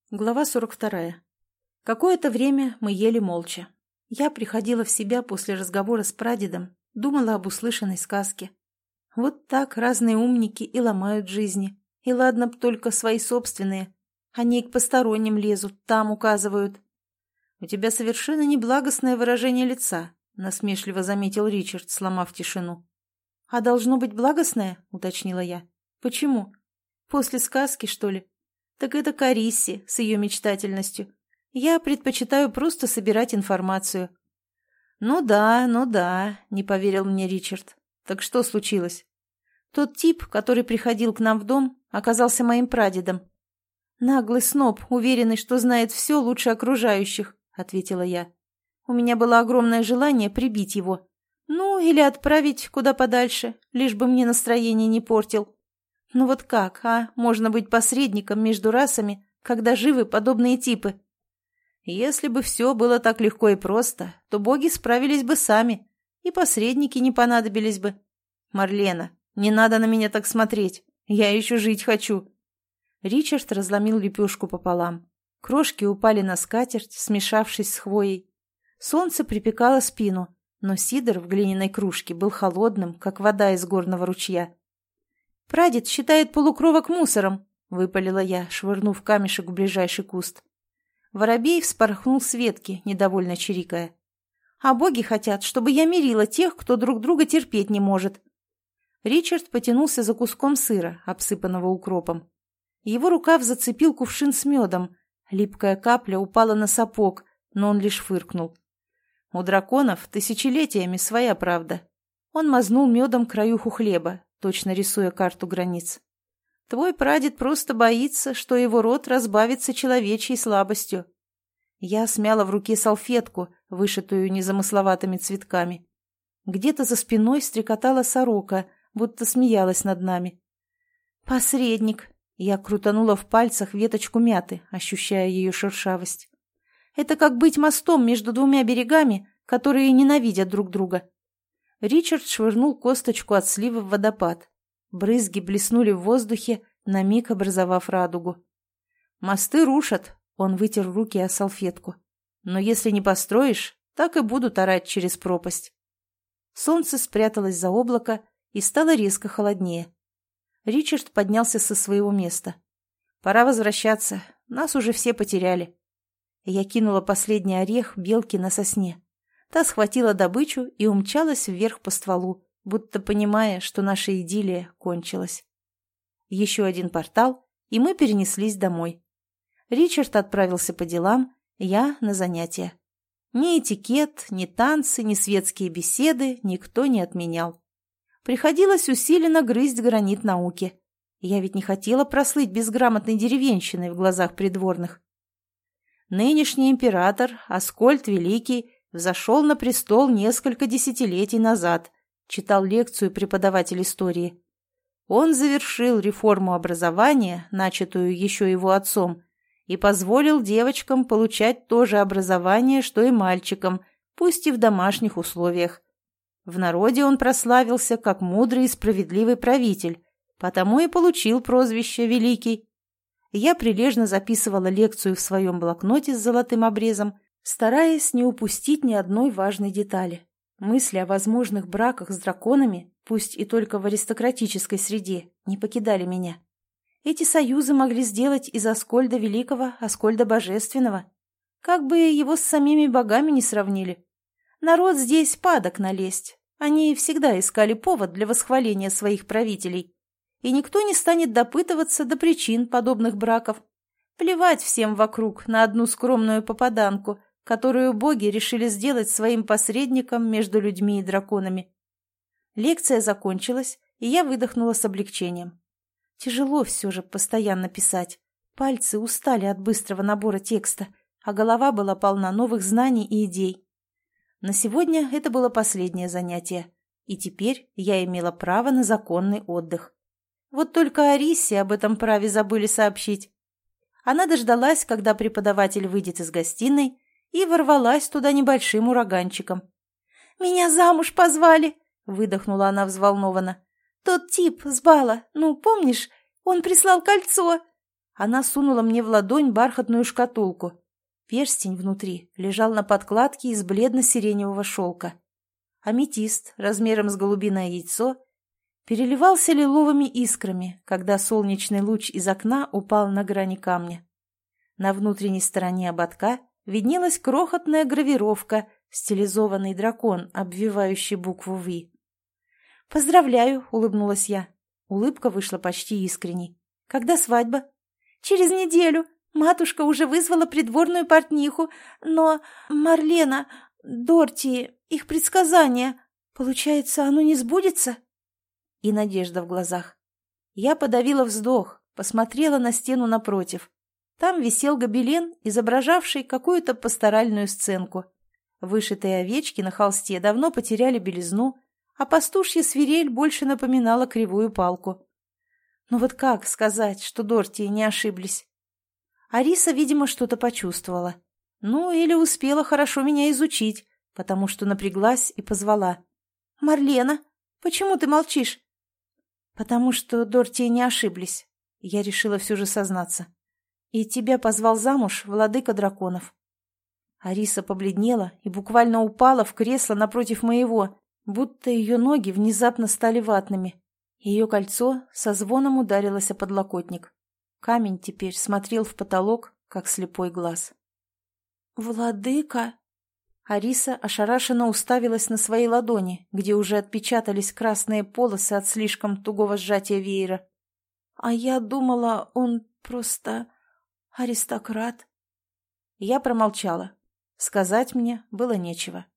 Глава 42. Какое-то время мы ели молча. Я приходила в себя после разговора с прадедом, думала об услышанной сказке. Вот так разные умники и ломают жизни. И ладно б только свои собственные. Они к посторонним лезут, там указывают. «У тебя совершенно неблагостное выражение лица», — насмешливо заметил Ричард, сломав тишину. «А должно быть благостное?» — уточнила я. «Почему? После сказки, что ли?» «Так это Карисси с ее мечтательностью. Я предпочитаю просто собирать информацию». «Ну да», — не поверил мне Ричард. «Так что случилось?» «Тот тип, который приходил к нам в дом, оказался моим прадедом». «Наглый сноб, уверенный, что знает все лучше окружающих», — ответила я. «У меня было огромное желание прибить его. Ну, или отправить куда подальше, лишь бы мне настроение не портил. Ну вот как, можно быть посредником между расами, когда живы подобные типы?» «Если бы все было так легко и просто, то боги справились бы сами, и посредники не понадобились бы. Марлена, не надо на меня так смотреть, я еще жить хочу». Ричард разломил лепешку пополам. Крошки упали на скатерть, смешавшись с хвоей. Солнце припекало спину, но сидр в глиняной кружке был холодным, как вода из горного ручья. «Прадед считает полукровок мусором», — выпалила я, швырнув камешек в ближайший куст. Воробей вспорхнул с ветки, недовольно чирикая. «А боги хотят, чтобы я мирила тех, кто друг друга терпеть не может». Ричард потянулся за куском сыра, обсыпанного укропом. Его рукав зацепил кувшин с медом. Липкая капля упала на сапог, но он лишь фыркнул. «У драконов тысячелетиями своя правда». Он мазнул медом краюху хлеба, точно рисуя карту границ. «Твой прадед просто боится, что его род разбавится человечьей слабостью». Я смяла в руке салфетку, вышитую незамысловатыми цветками. Где-то за спиной стрекотала сорока, будто смеялась над нами. «Посредник!» Я крутанула в пальцах веточку мяты, ощущая ее шершавость. «Это как быть мостом между двумя берегами, которые ненавидят друг друга». Ричард швырнул косточку от сливы в водопад. Брызги блеснули в воздухе, на миг образовав радугу. «Мосты рушат», — он вытер руки о салфетку. «Но если не построишь, так и будут орать через пропасть». Солнце спряталось за облако и стало резко холоднее. Ричард поднялся со своего места. «Пора возвращаться, нас уже все потеряли». Я кинула последний орех белки на сосне. Та схватила добычу и умчалась вверх по стволу, будто понимая, что наша идиллия кончилась. Еще один портал, и мы перенеслись домой. Ричард отправился по делам, я на занятия. Ни этикет, ни танцы, ни светские беседы никто не отменял. Приходилось усиленно грызть гранит науки. Я ведь не хотела прослыть безграмотной деревенщиной в глазах придворных. Нынешний император, Аскольд Великий, взошел на престол несколько десятилетий назад, читал лекцию преподаватель истории. Он завершил реформу образования, начатую еще его отцом, и позволил девочкам получать то же образование, что и мальчикам, пусть и в домашних условиях. В народе он прославился как мудрый и справедливый правитель, потому и получил прозвище «Великий». Я прилежно записывала лекцию в своем блокноте с золотым обрезом, стараясь не упустить ни одной важной детали. Мысли о возможных браках с драконами, пусть и только в аристократической среде, не покидали меня. Эти союзы могли сделать из Аскольда Великого Аскольда Божественного. Как бы его с самими богами не сравнили. Народ здесь падок налезть. Они всегда искали повод для восхваления своих правителей. И никто не станет допытываться до причин подобных браков. Плевать всем вокруг на одну скромную попаданку, которую боги решили сделать своим посредником между людьми и драконами. Лекция закончилась, и я выдохнула с облегчением. Тяжело все же постоянно писать. Пальцы устали от быстрого набора текста, а голова была полна новых знаний и идей. На сегодня это было последнее занятие, и теперь я имела право на законный отдых. Вот только Арисе об этом праве забыли сообщить. Она дождалась, когда преподаватель выйдет из гостиной, и ворвалась туда небольшим ураганчиком. «Меня замуж позвали!» — выдохнула она взволнованно. «Тот тип с бала, помнишь, он прислал кольцо!» Она сунула мне в ладонь бархатную шкатулку. Перстень внутри лежал на подкладке из бледно-сиреневого шелка. Аметист размером с голубиное яйцо переливался лиловыми искрами, когда солнечный луч из окна упал на грани камня. На внутренней стороне ободка виднелась крохотная гравировка, стилизованный дракон, обвивающий букву «Ви». «Поздравляю», — улыбнулась я. Улыбка вышла почти искренней. «Когда свадьба?» «Через неделю. Матушка уже вызвала придворную портниху. Но Марлена, Дорти, их предсказание, получается, оно не сбудется?» И надежда в глазах. Я подавила вздох, посмотрела на стену напротив. Там висел гобелен, изображавший какую-то пасторальную сценку. Вышитые овечки на холсте давно потеряли белизну, а пастушья свирель больше напоминала кривую палку. Но вот как сказать, что Дорти не ошиблись? Ариса, видимо, что-то почувствовала. Ну, или успела хорошо меня изучить, потому что напряглась и позвала. «Марлена, почему ты молчишь?» «Потому что Дорти не ошиблись», — я решила все же сознаться. «И тебя позвал замуж владыка драконов». Ариса побледнела и буквально упала в кресло напротив моего, будто ее ноги внезапно стали ватными. Ее кольцо со звоном ударилось о подлокотник. Камень теперь смотрел в потолок, как слепой глаз. «Владыка?» Ариса ошарашенно уставилась на свои ладони, где уже отпечатались красные полосы от слишком тугого сжатия веера. «А я думала, он просто аристократ». Я промолчала. Сказать мне было нечего.